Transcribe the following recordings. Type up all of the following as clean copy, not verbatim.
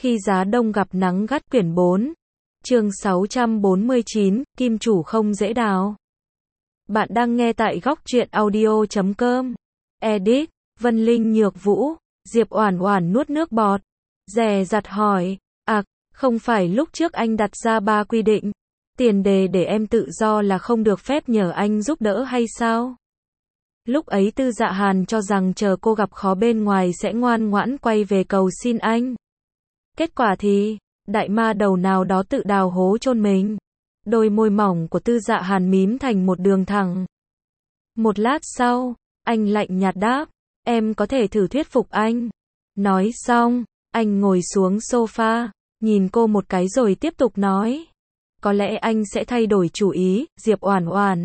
Khi giá đông gặp nắng gắt quyển 4. Chương 649, kim chủ không dễ đào. Bạn đang nghe tại góc truyện audio.com. Edit, Vân Linh Nhược Vũ, Diệp Oản Oản nuốt nước bọt, dè dặt hỏi, không phải lúc trước anh đặt ra 3 quy định, tiền đề để em tự do là không được phép nhờ anh giúp đỡ hay sao? Lúc ấy Tư Dạ Hàn cho rằng chờ cô gặp khó bên ngoài sẽ ngoan ngoãn quay về cầu xin anh. Kết quả thì, đại ma đầu nào đó tự đào hố chôn mình. Đôi môi mỏng của Tư Dạ Hàn mím thành một đường thẳng. Một lát sau, anh lạnh nhạt đáp, em có thể thử thuyết phục anh. Nói xong, anh ngồi xuống sofa, nhìn cô một cái rồi tiếp tục nói. Có lẽ anh sẽ thay đổi chủ ý, Diệp Oản Oản.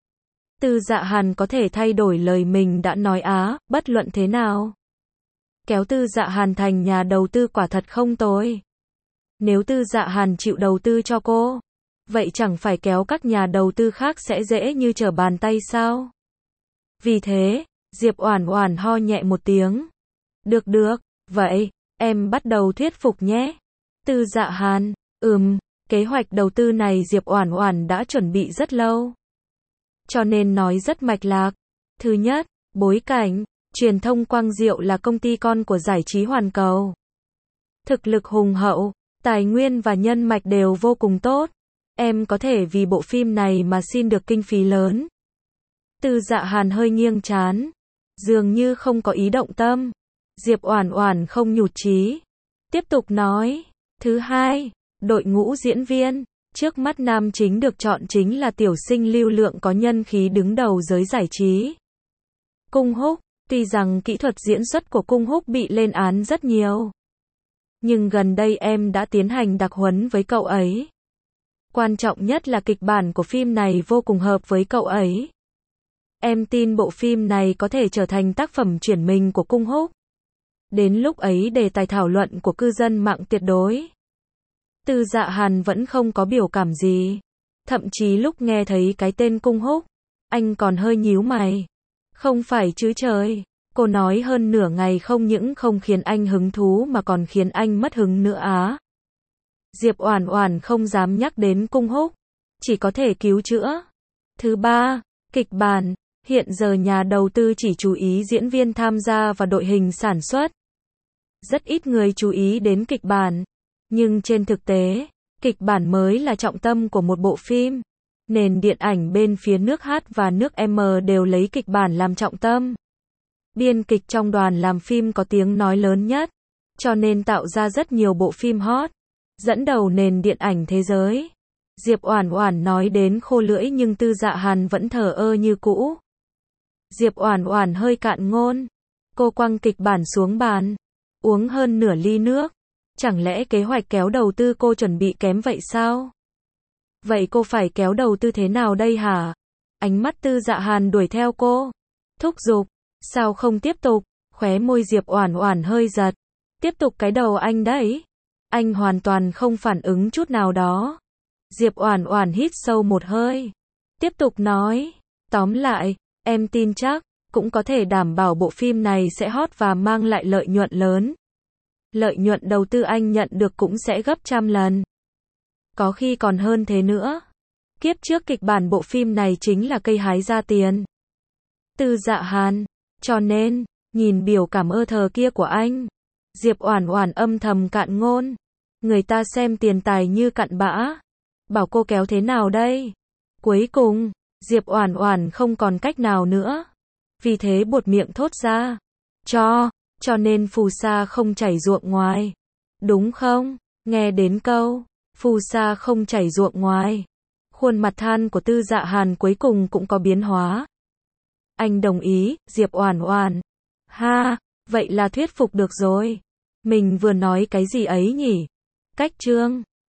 Tư Dạ Hàn có thể thay đổi lời mình đã nói bất luận thế nào. Kéo Tư Dạ Hàn thành nhà đầu tư quả thật không tồi. Nếu Tư Dạ Hàn chịu đầu tư cho cô, vậy chẳng phải kéo các nhà đầu tư khác sẽ dễ như trở bàn tay sao? Vì thế, Diệp Oản Oản ho nhẹ một tiếng. Được, vậy, em bắt đầu thuyết phục nhé. Tư Dạ Hàn, kế hoạch đầu tư này Diệp Oản Oản đã chuẩn bị rất lâu. Cho nên nói rất mạch lạc. Thứ nhất, bối cảnh, truyền thông Quang Diệu là công ty con của giải trí Hoàn Cầu. Thực lực hùng hậu, tài nguyên và nhân mạch đều vô cùng tốt. Em có thể vì bộ phim này mà xin được kinh phí lớn. Tư Dạ Hàn hơi nghiêng trán, dường như không có ý động tâm. Diệp Oản Oản không nhụt chí, tiếp tục nói. Thứ hai, đội ngũ diễn viên. Trước mắt nam chính được chọn chính là tiểu sinh lưu lượng có nhân khí đứng đầu giới giải trí. Cung Húc, tuy rằng kỹ thuật diễn xuất của Cung Húc bị lên án rất nhiều, nhưng gần đây em đã tiến hành đặc huấn với cậu ấy. Quan trọng nhất là kịch bản của phim này vô cùng hợp với cậu ấy. Em tin bộ phim này có thể trở thành tác phẩm chuyển mình của Cung Húc. Đến lúc ấy đề tài thảo luận của cư dân mạng tuyệt đối. Tư Dạ Hàn vẫn không có biểu cảm gì. Thậm chí lúc nghe thấy cái tên Cung Húc, anh còn hơi nhíu mày. Không phải chứ trời, cô nói hơn nửa ngày không những không khiến anh hứng thú mà còn khiến anh mất hứng nữa Diệp Oản Oản không dám nhắc đến Cung Húc, chỉ có thể cứu chữa. Thứ ba, kịch bản. Hiện giờ nhà đầu tư chỉ chú ý diễn viên tham gia và đội hình sản xuất. Rất ít người chú ý đến kịch bản. Nhưng trên thực tế, kịch bản mới là trọng tâm của một bộ phim. Nền điện ảnh bên phía nước H và nước M đều lấy kịch bản làm trọng tâm. Biên kịch trong đoàn làm phim có tiếng nói lớn nhất, cho nên tạo ra rất nhiều bộ phim hot, dẫn đầu nền điện ảnh thế giới. Diệp Oản Oản nói đến khô lưỡi nhưng Tư Dạ Hàn vẫn thờ ơ như cũ. Diệp Oản Oản hơi cạn ngôn. Cô quăng kịch bản xuống bàn, uống hơn nửa ly nước. Chẳng lẽ kế hoạch kéo đầu tư cô chuẩn bị kém vậy sao? Vậy cô phải kéo đầu tư thế nào đây hả? Ánh mắt Tư Dạ Hàn đuổi theo cô. Thúc giục, sao không tiếp tục? Khóe môi Diệp Oản Oản hơi giật. Tiếp tục cái đầu anh đấy. Anh hoàn toàn không phản ứng chút nào đó. Diệp Oản Oản hít sâu một hơi. Tiếp tục nói. Tóm lại, em tin chắc, cũng có thể đảm bảo bộ phim này sẽ hot và mang lại lợi nhuận lớn. Lợi nhuận đầu tư anh nhận được cũng sẽ gấp trăm lần. Có khi còn hơn thế nữa. Kiếp trước kịch bản bộ phim này chính là cây hái ra tiền. Tư Dạ Hàn, cho nên, nhìn biểu cảm thờ kia của anh, Diệp Oản Oản âm thầm cạn ngôn. Người ta xem tiền tài như cặn bã. Bảo cô kéo thế nào đây? Cuối cùng, Diệp Oản Oản không còn cách nào nữa. Vì thế buột miệng thốt ra. Cho nên phù sa không chảy ruộng ngoài. Đúng không? Nghe đến câu, phù sa không chảy ruộng ngoài. Khuôn mặt than của Tư Dạ Hàn cuối cùng cũng có biến hóa. Anh đồng ý, Diệp Oản Oản. Vậy là thuyết phục được rồi. Mình vừa nói cái gì ấy nhỉ? Cách chương.